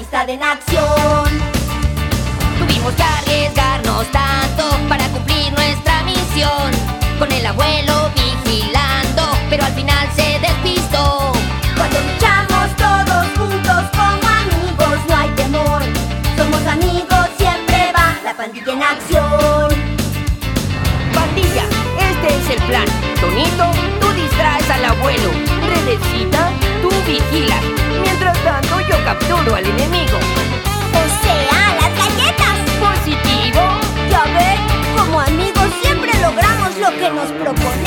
amistad en acción. Tuvimos que arriesgarnos tanto para cumplir nuestra misión, con el abuelo vigilando, pero al final se despistó. Cuando luchamos todos juntos como amigos no hay temor. Somos amigos, siempre va la pandilla en acción. Pandilla, este es el plan. Tonito, tú distraes al abuelo. Redecita, tú vigilas. Mientras tanto, yo capturo al enemigo. O sea, las galletas. Positivo. Ya ven, como amigos siempre logramos lo que nos proponemos.